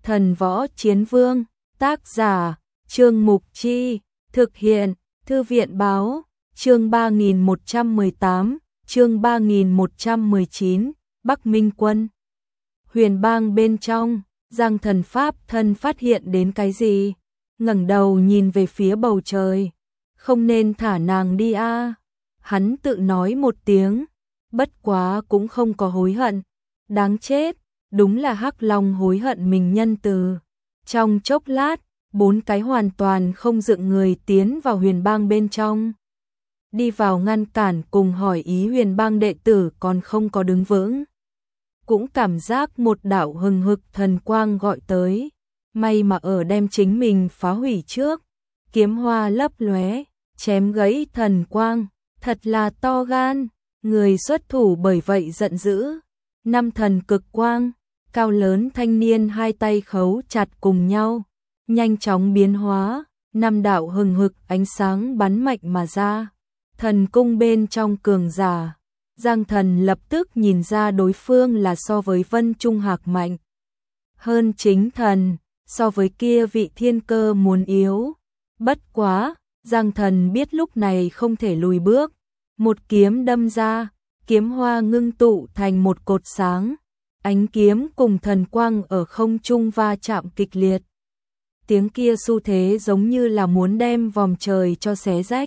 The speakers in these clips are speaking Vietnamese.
Thần Võ Chiến Vương, tác giả, Trương Mục Chi, thực hiện, Thư viện báo, chương 3118, chương 3119, Bắc Minh Quân. Huyền bang bên trong, Giang Thần Pháp thân phát hiện đến cái gì? Ngẩng đầu nhìn về phía bầu trời. Không nên thả nàng đi a. Hắn tự nói một tiếng, bất quá cũng không có hối hận. Đáng chết, đúng là Hắc Long hối hận mình nhân từ. Trong chốc lát, 4 cái hoàn toàn không dựng người tiến vào huyền bang bên trong. Đi vào ngăn cản cùng hỏi ý huyền bang đệ tử còn không có đứng vững. Cũng cảm giác một đạo hừng hực thần quang gọi tới. May mà ở đem chính mình phá hủy trước. Kiếm hoa lấp lóe, chém gãy thần quang. Thật là to gan, người xuất thủ bởi vậy giận dữ. 5 thần cực quang, cao lớn thanh niên hai tay khấu chặt cùng nhau. Nhanh chóng biến hóa, 5 đạo hừng hực ánh sáng bắn mạnh mà ra. Thần cung bên trong cường giả, Giang Thần lập tức nhìn ra đối phương là so với Vân Trung Hạc mạnh hơn chính thần, so với kia vị thiên cơ muốn yếu. Bất quá, Giang Thần biết lúc này không thể lùi bước. Một kiếm đâm ra, kiếm hoa ngưng tụ thành một cột sáng. Ánh kiếm cùng thần quang ở không trung va chạm kịch liệt. Tiếng kia xu thế giống như là muốn đem vòm trời cho xé rách.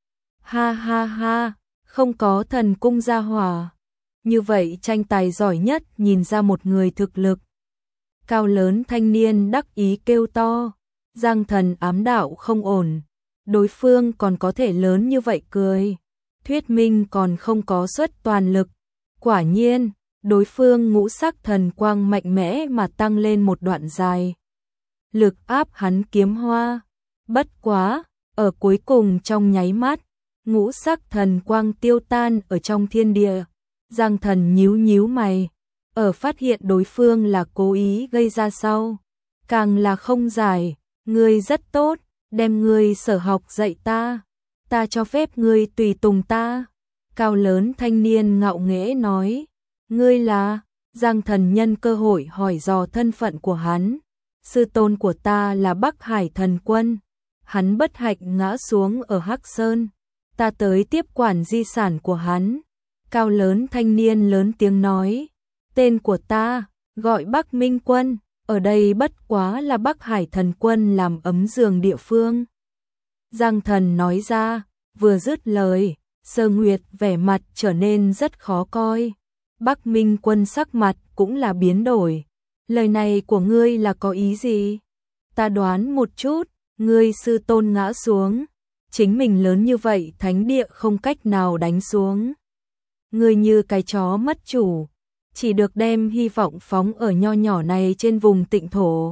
Ha ha ha, không có thần cung gia hỏa. Như vậy tranh tài giỏi nhất nhìn ra một người thực lực. Cao lớn thanh niên đắc ý kêu to. Giang Thần ám đạo không ổn. Đối phương còn có thể lớn như vậy cười. Thuyết minh còn không có xuất toàn lực. Quả nhiên, đối phương ngũ sắc thần quang mạnh mẽ mà tăng lên một đoạn dài. Lực áp hắn kiếm hoa. Bất quá, ở cuối cùng trong nháy mắt, ngũ sắc thần quang tiêu tan ở trong thiên địa. Giang Thần nhíu nhíu mày, ở phát hiện đối phương là cố ý gây ra sau. Càng là không giải, ngươi rất tốt, đem ngươi sở học dạy ta. Ta cho phép ngươi tùy tùng ta. Cao lớn thanh niên ngạo nghễ nói. Ngươi là? Giang Thần nhân cơ hội hỏi dò thân phận của hắn. Sư tôn của ta là Bắc Hải Thần Quân. Hắn bất hạnh ngã xuống ở Hắc Sơn. Ta tới tiếp quản di sản của hắn. Cao lớn thanh niên lớn tiếng nói. Tên của ta, gọi Bắc Minh Quân. Ở đây bất quá là Bắc Hải Thần Quân làm ấm giường địa phương. Giang Thần nói ra, vừa dứt lời, Sơ Nguyệt vẻ mặt trở nên rất khó coi. Bắc Minh Quân sắc mặt cũng là biến đổi. Lời này của ngươi là có ý gì? Ta đoán một chút, ngươi sư tôn ngã xuống. Chính mình lớn như vậy thánh địa không cách nào đánh xuống. Ngươi như cái chó mất chủ, chỉ được đem hy vọng phóng ở nho nhỏ này trên vùng tịnh thổ.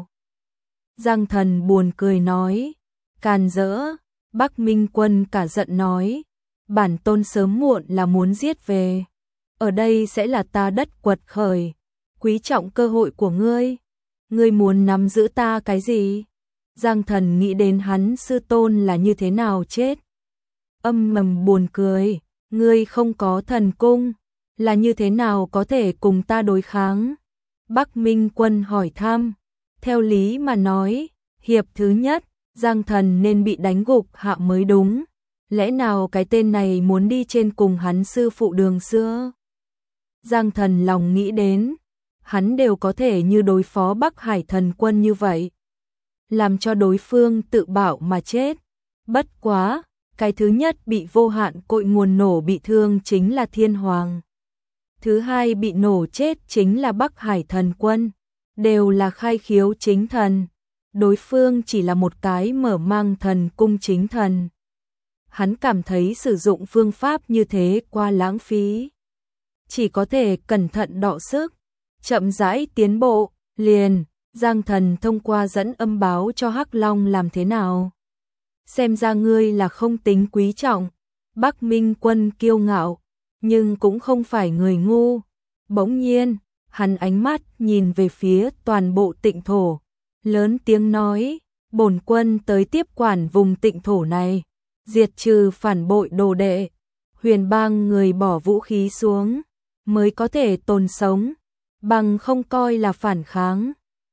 Giang Thần buồn cười nói, càn rỡ. Bắc Minh Quân cả giận nói, bản tôn sớm muộn là muốn giết về. Ở đây sẽ là ta đất quật khởi, quý trọng cơ hội của ngươi. Ngươi muốn nắm giữ ta cái gì? Giang Thần nghĩ đến hắn sư tôn là như thế nào chết. Âm mầm buồn cười, ngươi không có thần cung, là như thế nào có thể cùng ta đối kháng? Bắc Minh Quân hỏi thăm, theo lý mà nói, hiệp thứ nhất, Giang Thần nên bị đánh gục hạ mới đúng. Lẽ nào cái tên này muốn đi trên cùng hắn sư phụ đường xưa? Giang Thần lòng nghĩ đến, hắn đều có thể như đối phó Bắc Hải Thần Quân như vậy. Làm cho đối phương tự bạo mà chết. Bất quá, cái thứ nhất bị vô hạn cội nguồn nổ bị thương chính là Thiên Hoàng. Thứ hai bị nổ chết chính là Bắc Hải Thần Quân. Đều là khai khiếu chính thần. Đối phương chỉ là một cái mở mang thần cung chính thần. Hắn cảm thấy sử dụng phương pháp như thế quá lãng phí. Chỉ có thể cẩn thận đọ sức, chậm rãi tiến bộ, liền. Giang Thần thông qua dẫn âm báo cho Hắc Long làm thế nào? Xem ra ngươi là không tính quý trọng. Bắc Minh Quân kiêu ngạo, nhưng cũng không phải người ngu. Bỗng nhiên, hắn ánh mắt nhìn về phía toàn bộ tịnh thổ, lớn tiếng nói, bổn quân tới tiếp quản vùng tịnh thổ này, diệt trừ phản bội đồ đệ. Huyền bang người bỏ vũ khí xuống, mới có thể tồn sống, bằng không coi là phản kháng.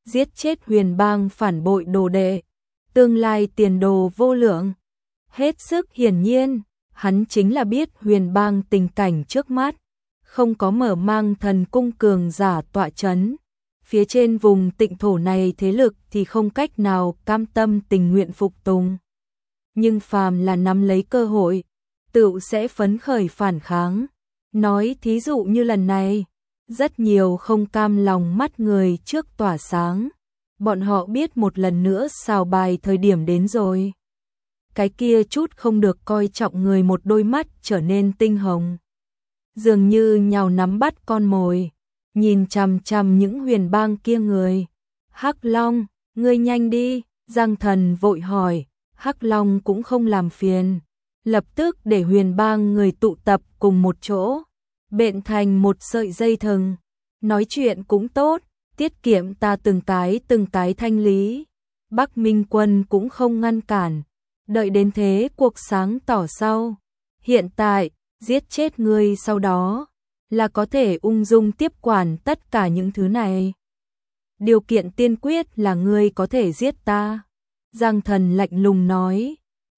giết chết Huyền Bang phản bội đồ đệ, tương lai tiền đồ vô lượng. Hết sức hiển nhiên, hắn chính là biết Huyền Bang tình cảnh trước mắt, không có mở mang thần cung cường giả tọa chấn. Phía trên vùng tịnh thổ này thế lực thì không cách nào cam tâm tình nguyện phục tùng. Nhưng phàm là nắm lấy cơ hội, tựu sẽ phấn khởi phản kháng. Nói thí dụ như lần này, rất nhiều không cam lòng mắt người trước tỏa sáng. Bọn họ biết một lần nữa xào bài thời điểm đến rồi. Cái kia chút không được coi trọng người một đôi mắt trở nên tinh hồng. Dường như nhào nắm bắt con mồi, nhìn chằm chằm những Huyền Bang kia người. Hắc Long, ngươi nhanh đi, Giang Thần vội hỏi. Hắc Long cũng không làm phiền, lập tức để Huyền Bang người tụ tập cùng một chỗ, bện thành một sợi dây thừng. Nói chuyện cũng tốt, tiết kiệm ta từng cái thanh lý. Bắc Minh Quân cũng không ngăn cản, đợi đến thế cuộc sáng tỏ sau. Hiện tại, giết chết ngươi sau đó, là có thể ung dung tiếp quản tất cả những thứ này. Điều kiện tiên quyết là ngươi có thể giết ta. Giang Thần lạnh lùng nói,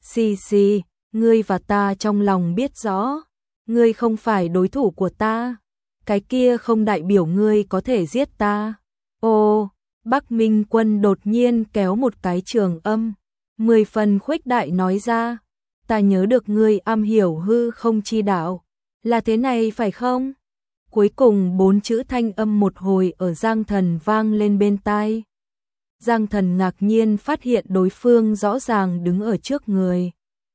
xì, ngươi và ta trong lòng biết rõ, ngươi không phải đối thủ của ta, cái kia không đại biểu ngươi có thể giết ta. Ô, Bắc Minh Quân đột nhiên kéo một cái trường âm, 10 phần khuếch đại nói ra, ta nhớ được ngươi am hiểu hư không chi đạo, là thế này phải không? Cuối cùng 4 chữ thanh âm một hồi ở Giang Thần vang lên bên tai. Giang Thần ngạc nhiên phát hiện đối phương rõ ràng đứng ở trước người.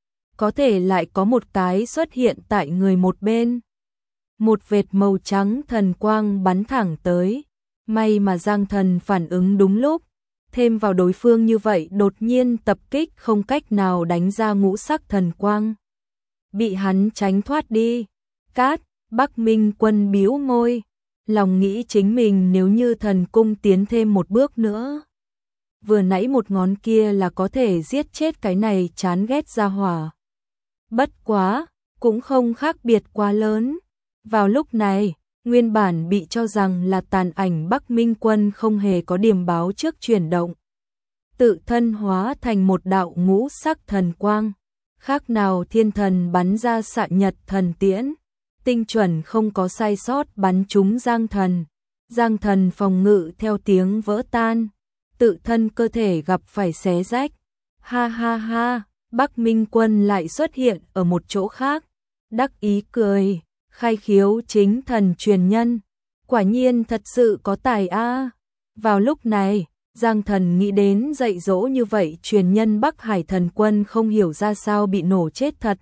Có thể lại có một cái xuất hiện tại người một bên. Một vệt màu trắng thần quang bắn thẳng tới. May mà Giang Thần phản ứng đúng lúc. Thêm vào đối phương như vậy đột nhiên tập kích không cách nào đánh ra ngũ sắc thần quang. Bị hắn tránh thoát đi. Cát, Bắc Minh Quân bĩu môi. Lòng nghĩ chính mình nếu như thần cung tiến thêm một bước nữa. Vừa nãy một ngón kia là có thể giết chết cái này chán ghét ra hỏa. Bất quá, cũng không khác biệt quá lớn. Vào lúc này, nguyên bản bị cho rằng là tàn ảnh Bắc Minh Quân không hề có điểm báo trước chuyển động. Tự thân hóa thành một đạo ngũ sắc thần quang, khác nào thiên thần bắn ra xạ nhật thần tiễn, tinh chuẩn không có sai sót bắn trúng Giang Thần. Giang Thần phòng ngự theo tiếng vỡ tan, tự thân cơ thể gặp phải xé rách. Ha ha ha, Bắc Minh Quân lại xuất hiện ở một chỗ khác, đắc ý cười, khai khiếu chính thần truyền nhân, quả nhiên thật sự có tài a. Vào lúc này, Giang Thần nghĩ đến dạy dỗ như vậy truyền nhân Bắc Hải Thần Quân không hiểu ra sao bị nổ chết thật.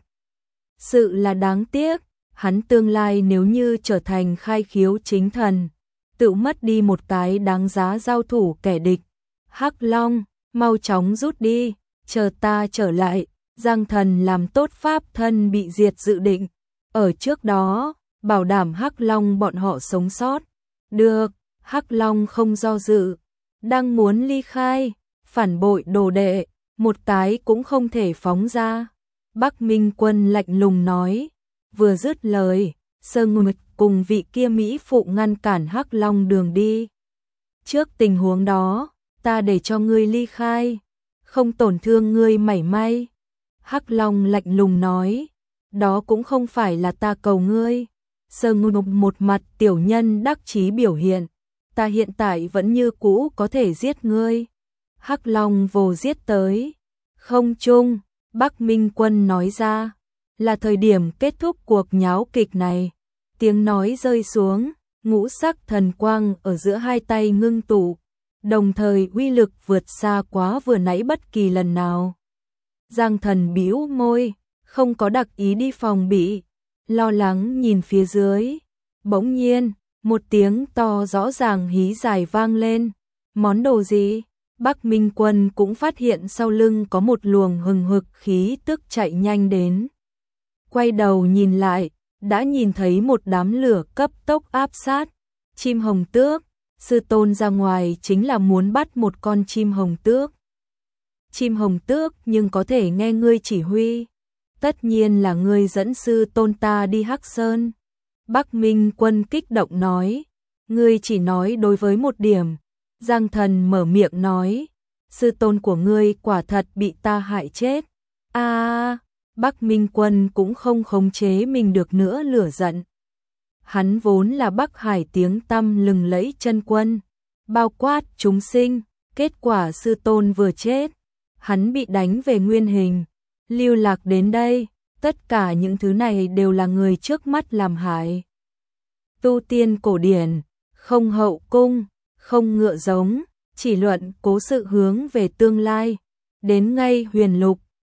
Sự là đáng tiếc, hắn tương lai nếu như trở thành khai khiếu chính thần, tự mất đi một cái đáng giá giao thủ kẻ địch. Hắc Long, mau chóng rút đi, chờ ta trở lại. Giang Thần làm tốt pháp thân bị diệt dự định. Ở trước đó, bảo đảm Hắc Long bọn họ sống sót. Được, Hắc Long không do dự. Đang muốn ly khai, phản bội đồ đệ, một cái cũng không thể phóng ra. Bắc Minh Quân lạnh lùng nói. Vừa dứt lời, Sơ Nguyệt cùng vị kia Mỹ phụ ngăn cản Hắc Long đường đi. Trước tình huống đó, ta để cho ngươi ly khai, không tổn thương ngươi mảy may. Hắc Long lạnh lùng nói, đó cũng không phải là ta cầu ngươi. Sơ Nguyệt một mặt tiểu nhân đắc chí biểu hiện, ta hiện tại vẫn như cũ có thể giết ngươi. Hắc Long vồ giết tới. Không chung, Bắc Minh Quân nói ra, là thời điểm kết thúc cuộc nháo kịch này. Tiếng nói rơi xuống, ngũ sắc thần quang ở giữa hai tay ngưng tụ, đồng thời uy lực vượt xa quá vừa nãy bất kỳ lần nào. Giang Thần bĩu môi, không có đặc ý đi phòng bị, lo lắng nhìn phía dưới. Bỗng nhiên, một tiếng to rõ ràng hí dài vang lên. Món đồ gì? Bắc Minh Quân cũng phát hiện sau lưng có một luồng hừng hực khí tức chạy nhanh đến. Quay đầu nhìn lại, đã nhìn thấy một đám lửa cấp tốc áp sát. Chim hồng tước, sư tôn ra ngoài chính là muốn bắt một con chim hồng tước. Chim hồng tước nhưng có thể nghe ngươi chỉ huy. Tất nhiên là ngươi dẫn sư tôn ta đi Hắc Sơn. Bắc Minh Quân kích động nói, ngươi chỉ nói đối với một điểm, Giang Thần mở miệng nói, sư tôn của ngươi quả thật bị ta hại chết. Bắc Minh Quân cũng không khống chế mình được nữa lửa giận. Hắn vốn là Bắc Hải tiếng tăm lừng lẫy chân quân, bao quát chúng sinh, kết quả sư tôn vừa chết, hắn bị đánh về nguyên hình, lưu lạc đến đây, tất cả những thứ này đều là người trước mắt làm hại. Tu tiên cổ điển, không hậu cung, không ngựa giống, chỉ luận cố sự hướng về tương lai, đến ngay huyền lục,